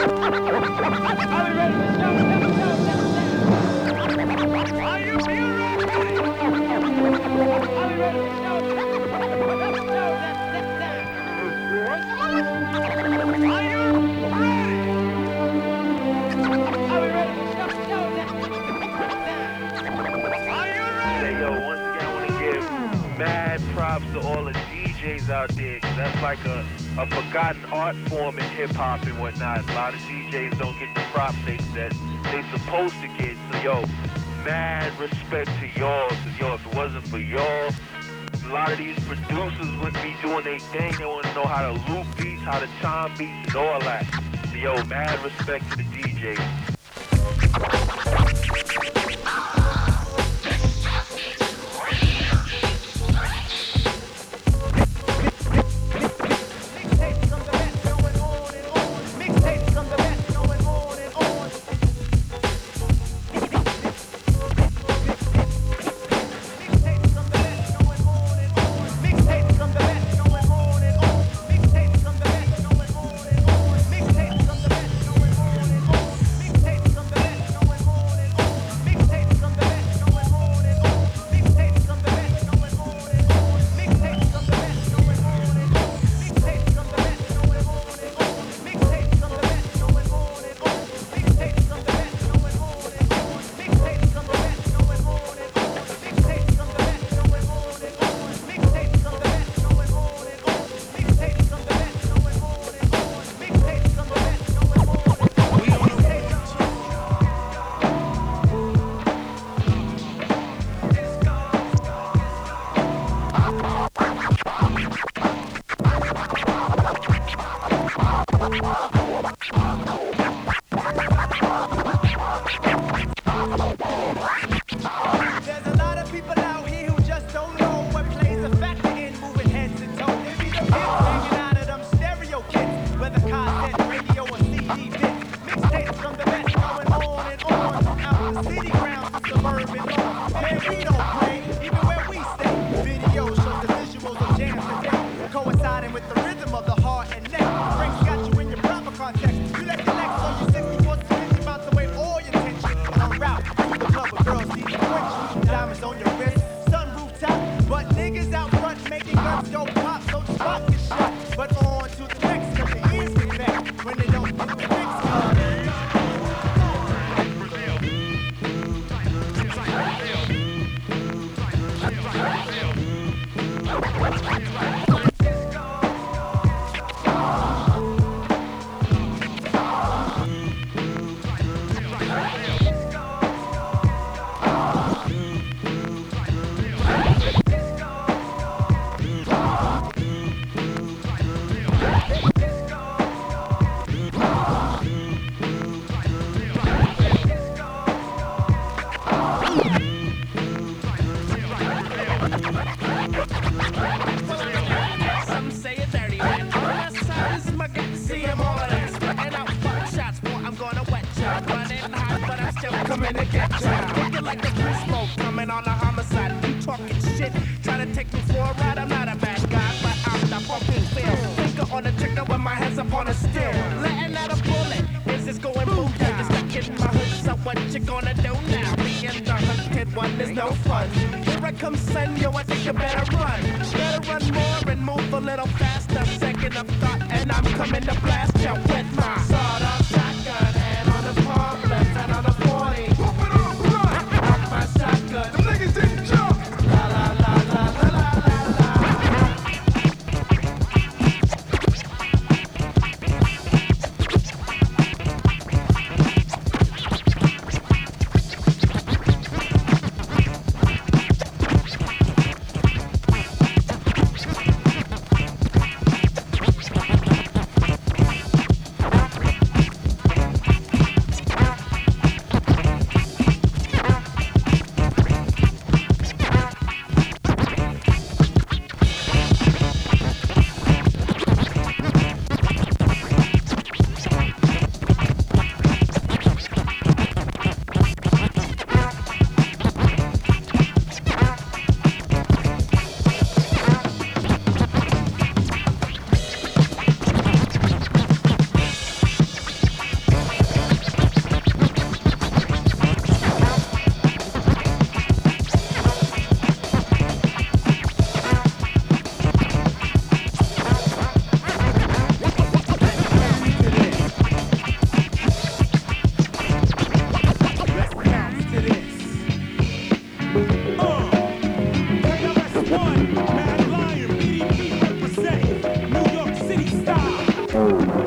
Out there, 'cause that's like a forgotten art form in hip-hop and whatnot. A lot of DJs don't get the props that they supposed to get. So yo, mad respect to y'all, 'cause yo, if it wasn't for y'all, a lot of these producers wouldn't be doing their thing. They want to know how to loop beats, how to time beats, and all that. So yo, mad respect to the DJs.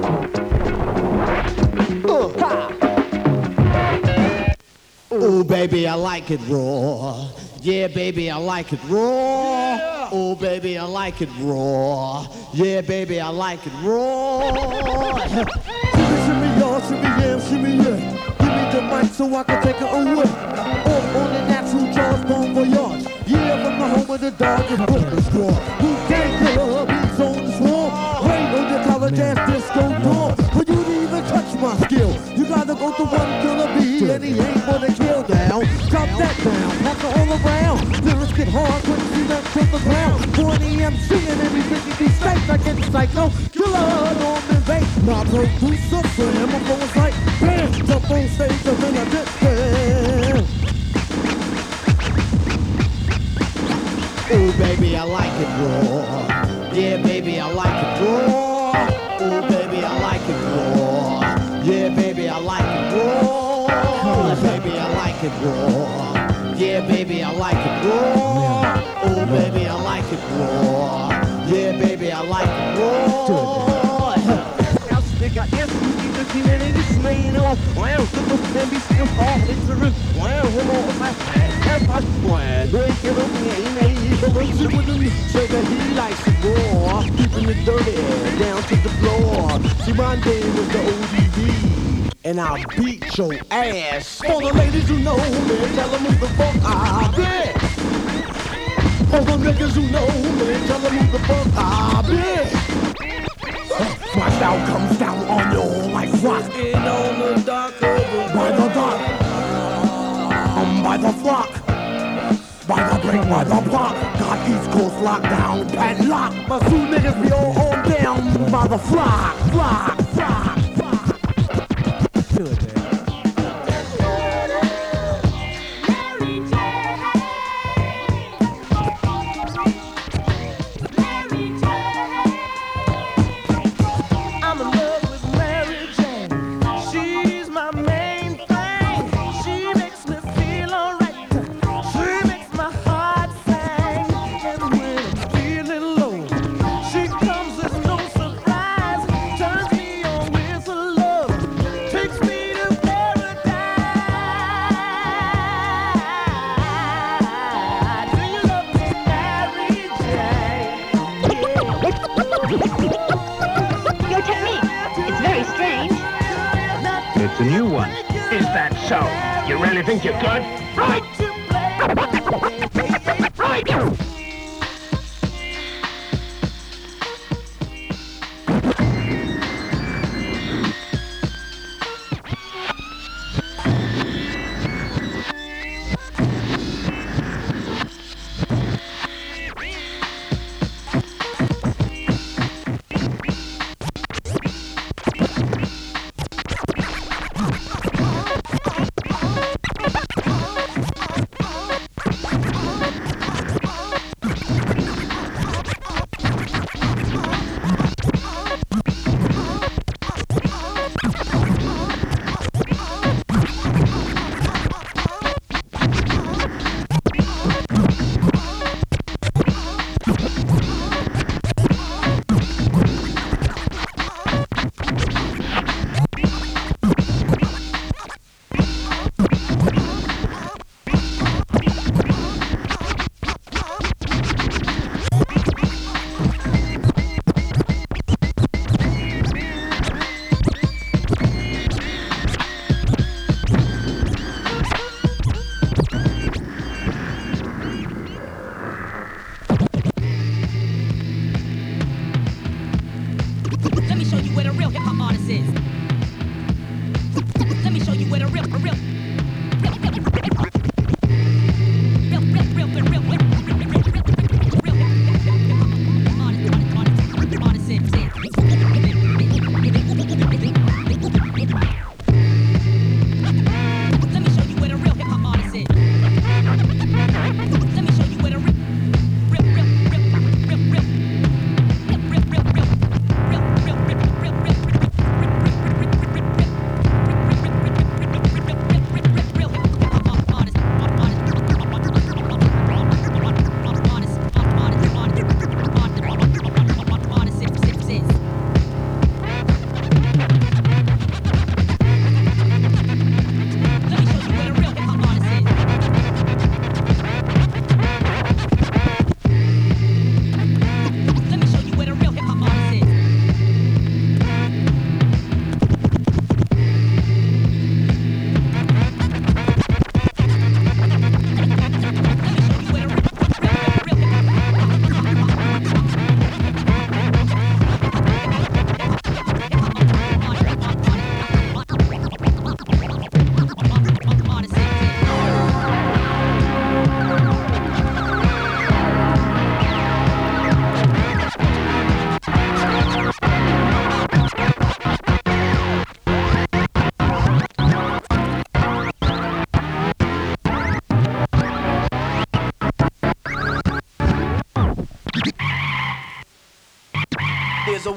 Oh, baby, I like it raw. Yeah, baby, I like it raw. Yeah. Oh, baby, I like it raw. Yeah, baby, I like it raw. Shimmy, y'all, shimmy, yeah, shimmy, yeah. Give me the mic so I can take it away. Off on the natural Charles Bon Voyage. Yeah, from the home of the Dodgers, Brooklyn squad. Who can't kill beats on the swarm? Rain on your college ass disco dorm. For you to even touch my skill, you gotta go to one killer bee, and he ain't gonna kill down. Drop that down, pass it all around. Lyrics get hard when you see that to the ground. 40 MC and everything you be safe. I get psycho, killer, Norman Bates. My producer, for him, I'm going like, bam, jump on stage, and then I did bam. Oh, baby, I like it raw. Yeah, baby, I like it raw. Oh, baby, I like it raw. Yeah, baby, I like it raw. Oh, baby, I like it raw. Yeah, baby, I like it raw. Oh, baby, I like it raw. Yeah, baby, I like it raw. Say that he likes it raw, keeping it dirty down to the floor. See, my name is the ODB, and I'll beat your ass. For the ladies who know me, tell them who the fuck I be. For the niggas who know me, tell them who the fuck I be. My style comes down on you like rock. In on the dock of the by the dock, by the flock. By the break, by the block, got East Coast lockdown, padlock. My two niggas be all on down by the flock, flock, flock, flock. Feel it, man. I'm in love with Mary Jane. She's my main thing. She makes me feel alright. It's a new one. Is that so? You really think you're good? Right! Right!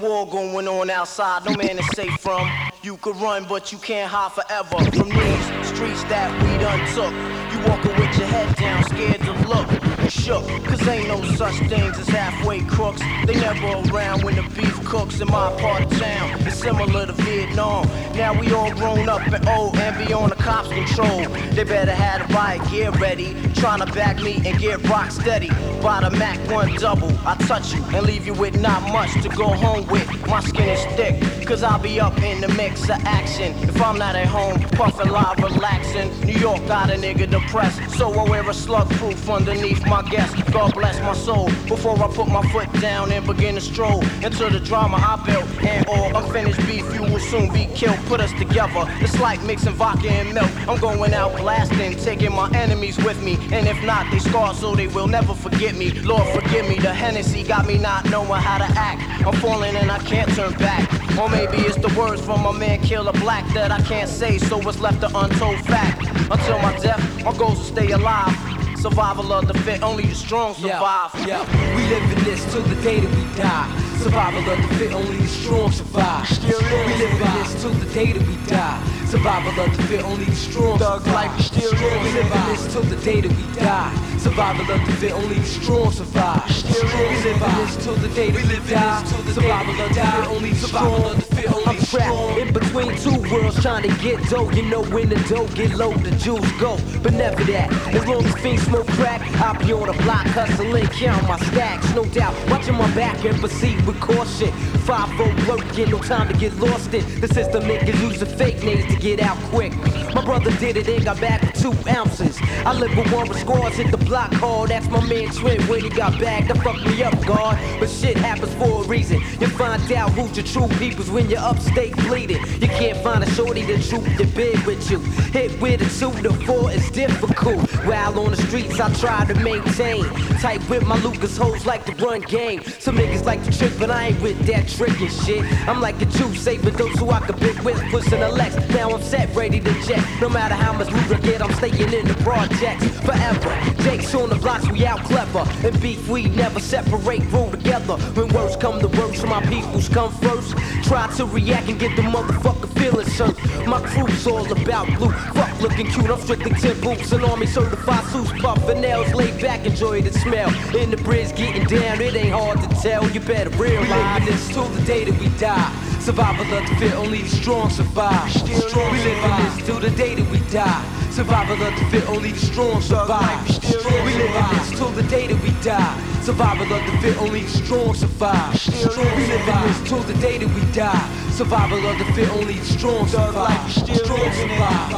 war going on outside, no man is safe from. You could run, but you can't hide forever from these streets that we done took. You walking with your head down, scared to look. Shook, cause ain't no such things as halfway crooks. They never around when the beef cooks in my part of town. It's similar to Vietnam. Now we all grown up and old and be on the cops' control. They better have the riot gear ready, trying to back me and get rock steady. By the Mac 1 double, I touch you and leave you with not much to go home with. My skin is thick, cause I'll be up in the mix of action. If I'm not at home, puffin' live, relaxing. New York got a nigga depressed, so I wear a slug proof underneath my guest. God bless my soul before I put my foot down and begin to stroll into the drama I built. And all unfinished beef, you will soon be killed. Put us together, it's like mixing vodka and milk. I'm going out blasting, taking my enemies with me. And if not, they scar so they will never forget me. Lord forgive me, the Hennessy got me not knowing how to act. I'm falling and I can't turn back. Or maybe it's the words from my man Killer Black that I can't say, so it's left an untold fact. Until my death, my goals will stay alive. Survival of the fit, only the strong survive. We live in this till the day that we die. Survival of the fit, only the strong survive. We live in this till the day that we die. Survival of the fit, only the strong survive. We live in this till the day that we die. Survival of the fit, only the strong survive. We live in this till the day that we die. Survival of the fit, only the strong. I'm trapped in between two worlds trying to get dough. You know when the dough get low, the jewels go. But never that. As long as fiends smoke crack, I'll be on the block hustling, counting my stacks. No doubt, watching my back and proceed with caution. 5-0 working, no time to get lost in. The system niggas using fake names to get out quick. My brother did it and got back with 2 ounces. I live with one with scores, hit the block hard. That's my man Trent when he got bagged. That fucked me up, God. But shit happens for a reason. You find out who's your true peoples when you're upstate bleeding. You can't find a shorty to troop the bed with you. Hit with a 2 to 4 is difficult. While on the streets I try to maintain. Tight with my Lucas hoes like to run game. Some niggas like to trick, but I ain't with that trickin' shit. I'm like a Jew, saving those who I could pick with, pushing a Lex. Now I'm set, ready to jet. No matter how much loot I get, I'm staying in the projects forever. Jake's on the blocks, we out clever. And beef, we never separate, roll together. When words come to worst, my peoples come first. Try to react and get the motherfucker feelings hurt. My crew's all about blue. Fuck looking cute, I'm strictly 10 boots and army certified suits, puffin' nails, laid back, enjoy the smell. In the bridge, getting down, it ain't hard to tell. You better realize we live in this till the day that we die. Survival of the fit, only the strong survive. We live in this till the day that we die. Survival of the fit, only the strong survive. We live in this till the day that we die. Survival of the fit, only the strong survive. We live in this till the day that we die. Survival of the fit, only the strong survive. Strong survive.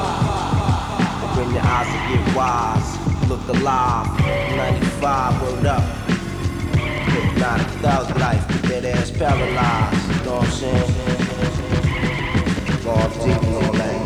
When your eyes will get wise, look alive. 95, word up. 90,000 life, get that ass paralyzed. You know what I'm saying? All deep on that.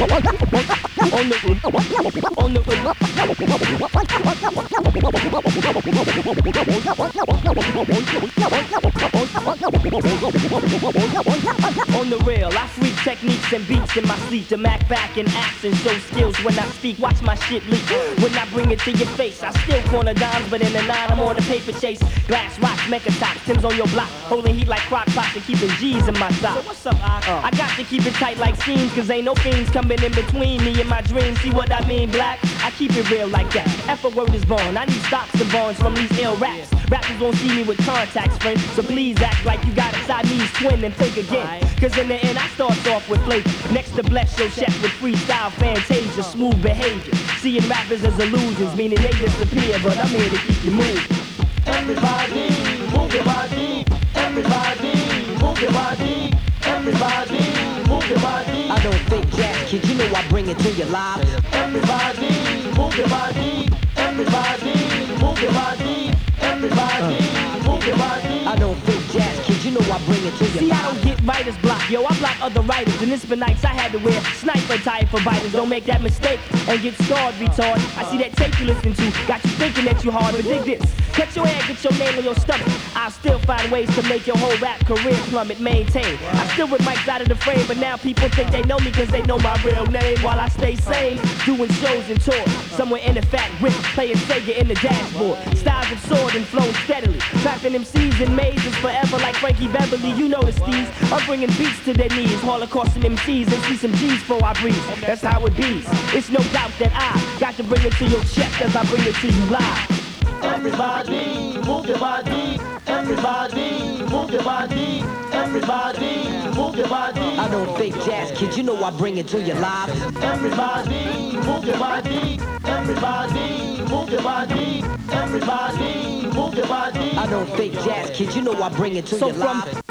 On the real, I freak techniques and beats in my sleep to Mac back in action, show skills when I speak, watch my shit leak. When I bring it to your face, I still corner dimes, but in the nine I'm on a paper chase. Glass rocks, mecha tops, Tim's on your block, holding heat like crock pots and keeping G's in my sock. So what's up, I got to keep it tight like seams, cause ain't no fiends coming in between me and my dreams. See what I mean, black? I keep it real like that. F a word is born, I need stocks and bonds from these ill raps. Rappers won't see me with contacts, friend, so please act like you got a Siamese twin and think again. Cause in the end I start off with flavor. Next to bless your chef with freestyle fantasia, smooth behavior. Seeing rappers as illusions, meaning they disappear, but I'm here to keep you moving. Everybody, move your body. Everybody, move your body. Everybody, move your body. I don't think jazz, kid, you know I bring it to your live. Everybody, move your body. Everybody, move your body. Everybody, move your body. I don't think jazz, kid, you know I bring it to your live. See, I don't get writer's block, yo, I block other writers. And it's been nights I had to wear sniper type for biters. Don't make that mistake and get scarred, retard. I see that tape you listen to, got you thinking that you hard, but dig this. Cut your hair, get your name on your stomach. I'll still find ways to make your whole rap career plummet, maintain. I still with mics out of the frame, but now people think they know me cause they know my real name. While I stay sane, doing shows and tours. Somewhere in the fat whip, playing Sega in the dashboard. Styles of sword and flown steadily. Trapping MCs in mazes forever like Frankie Beverly. You know the steez. I'm bringing beats to their knees, holocausting MCs and see some G's before I breathe. That's how it be. It's no doubt that I got to bring it to your chest as I bring it to you live. Everybody, move your body. Everybody, move your body. Everybody, move your body. I don't think jazz, kid, you know I bring it to your live. Everybody, move your body. Everybody, move your body. Everybody, move your body. I don't think jazz, kid, you know I bring it to your live.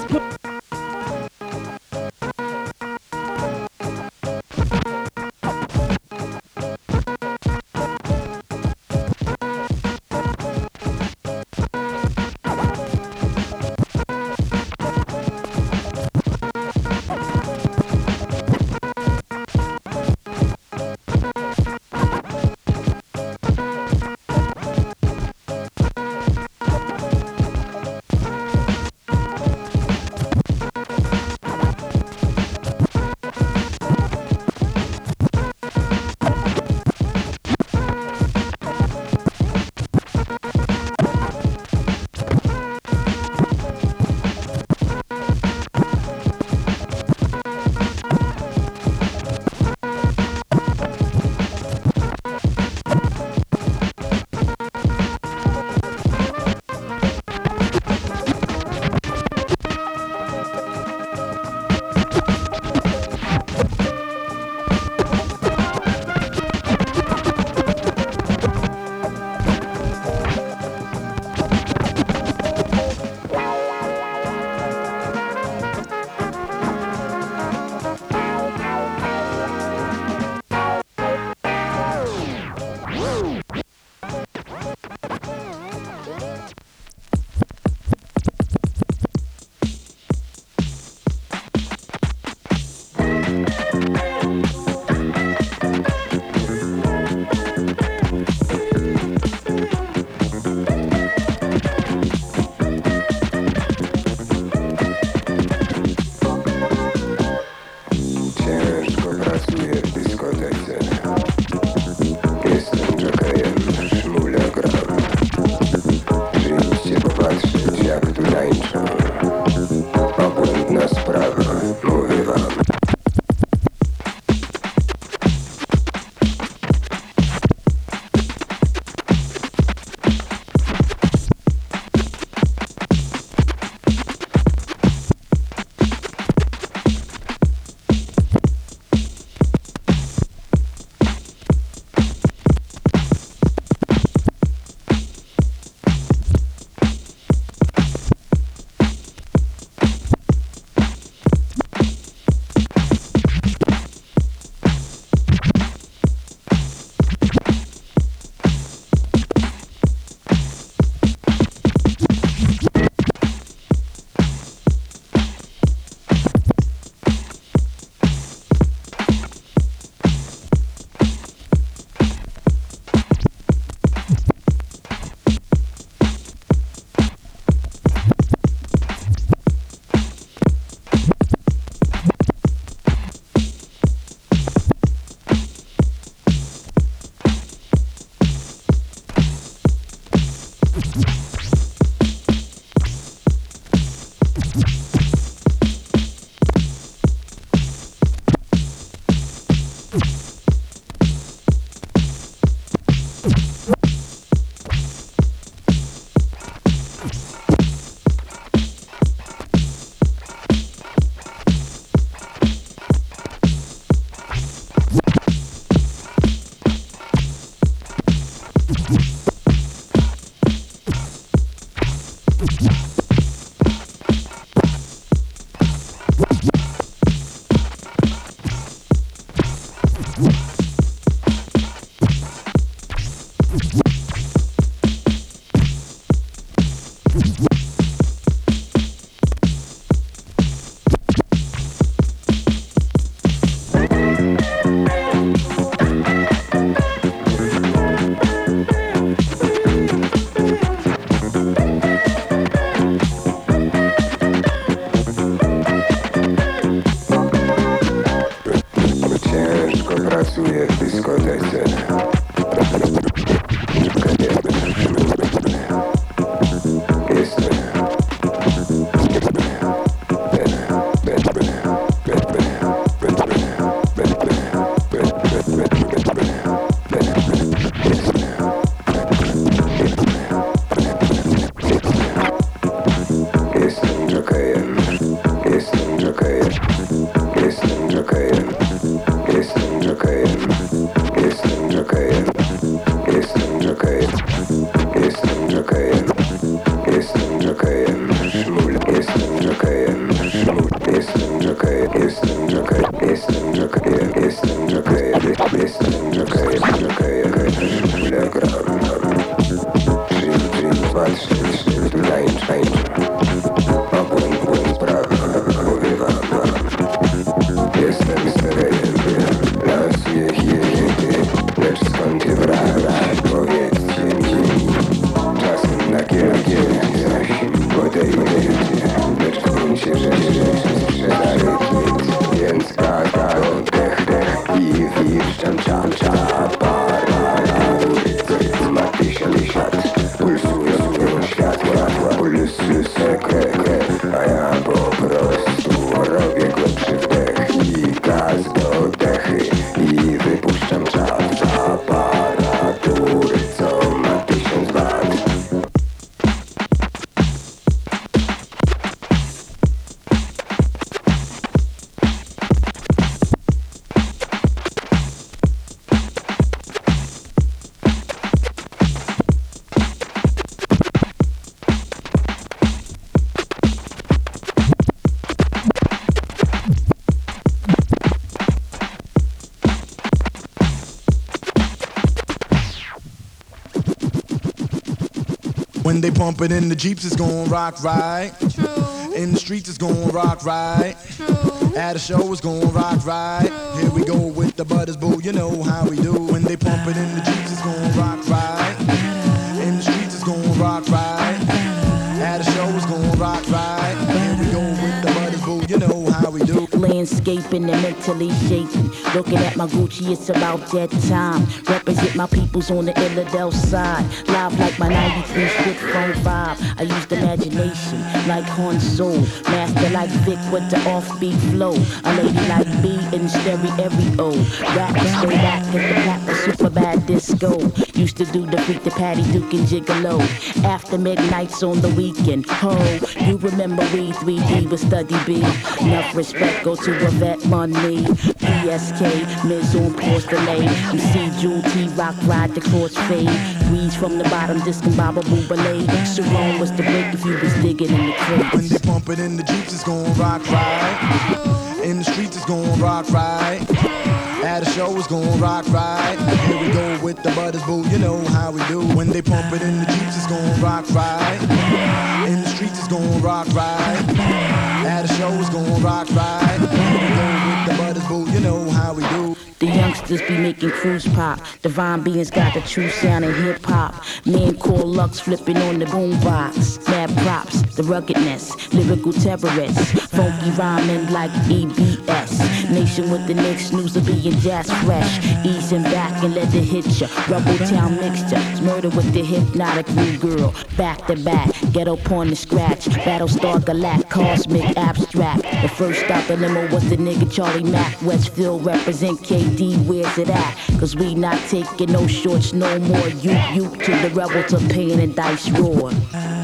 Tańcuję w dyskotece. When they pump it in the Jeeps, it's gon' rock right. True. In the streets, it's gon' rock right. True. At a show, it's gon' rock right. True. Here we go with the butters, boo, you know how we do. When they pump it in the Jeeps, it's gon' rock right. In the streets, it's gon' rock right. At a show, it's gon' rock right. Here we go with the butters, boo, you know how we do. Landscaping and mentally shaking. Looking at my Gucci, it's about that time. Represent my peoples on the Illidale side. Live like my 93 shit phone vibe. I used imagination like Han Solo. Master like Vic with the offbeat flow. A lady like B in stereo. Rap straight back with the plat for super bad disco. Used to do the freak the Patty Duke and Gigolo. After midnights on the weekend. Ho, you remember we 3D with Study B. Enough respect, go to a vet money. PSK, Miz on pause delay. MC Jewel T Rock ride the cross fade. Breeze from the bottom, discombobble ballet. Sharon was the break if you was digging in the crates. When they pump it in the Jeeps, it's gon' rock right. In the streets, it's gon' rock right. At a show, it's gon' rock right. Here we go with the butters, boo, you know how we do. When they pump it in the Jeeps, it's gon' rock right. In the streets, it's gon' rock right. At a show, it's gon' rock right. Here we go with the butters, boo, you know how we do. The youngsters be making cruise pop. Divine beings got the true sound in hip hop. Men call Lux flipping on the boombox. Mad props, the ruggedness, lyrical terrorists. Funky rhyming like EBS. Nation with the Knicks, snooze of being jazz fresh. Easing back and let it hit ya. Rubble town mixture, murder with the hypnotic new girl. Back to back, ghetto porn to scratch. Battlestar Galact, cosmic abstract. The first stop in limo was the nigga Charlie Mack. Westfield represent KD, where's it at? Cause we not taking no shorts no more. You to the rebel to pain and dice roar.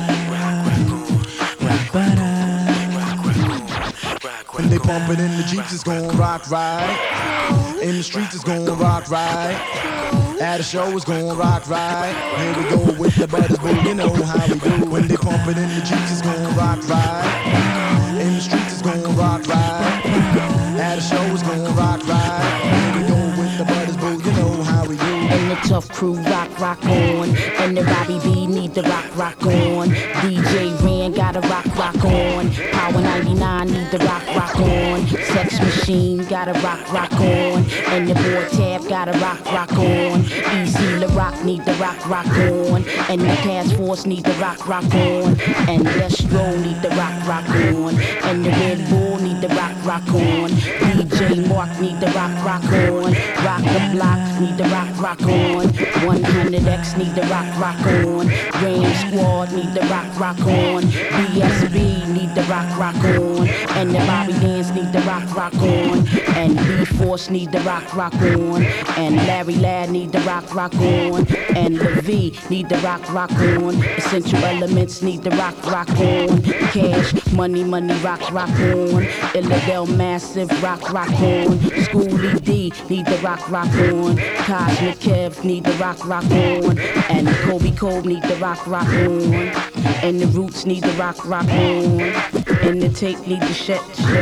When they pump it in the Jeeps, it's gon' rock right. In the streets, it's gon' rock right. At a show, it's gon' rock right. Here we go with the butters, boo, you know how we do. When they pump it in the Jeeps, it's gon' rock right. In the streets, it's gon' rock right. At a show, it's gon' rock right. Here we go with the butters, boo, you know how we do. And the tough crew rock on. And the Robbie B need the rock on. DJ Ran got a rock on. Power 99 need the rock on. Sex Machine got a rock on. And the boy Tab got a rock on. Easy LaRock need the rock on. And the Task Force need the rock on. And Destro need the rock on. And the Red Bull need the rock rock on. DJ Mark need the rock on. Rock the block, need the rock on. 100X need the rock on. Ram Squad need the rock on. BSB need the rock on. And the Bobby Dance need the rock on. And B-Force need the rock on. And Larry Ladd need the rock on. And the V need the rock on. Essential Elements need the rock on. Cash, money, rock on. Illidale Massive, rock on. Schoolie D need the rock on. Cosmic Kev need the rock on. And Kobe Cole need the rock on. And the Roots need the rock on. And the Tape need the shit.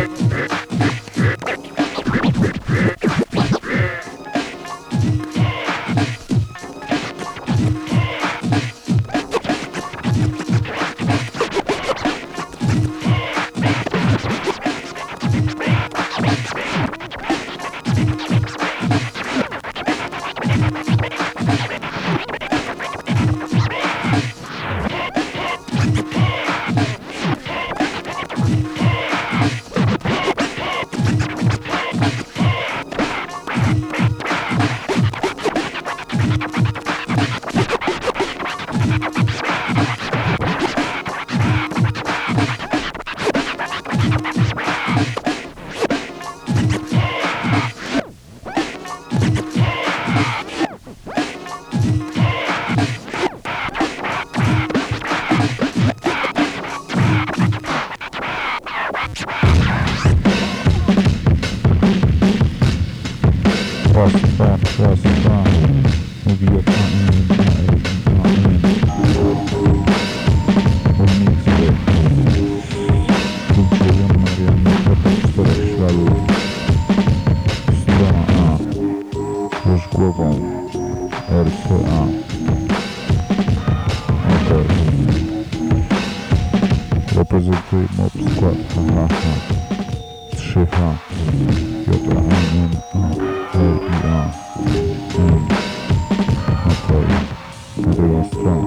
Reprezentuje mob skład HHH 3H JHN LIA Okej, druga strona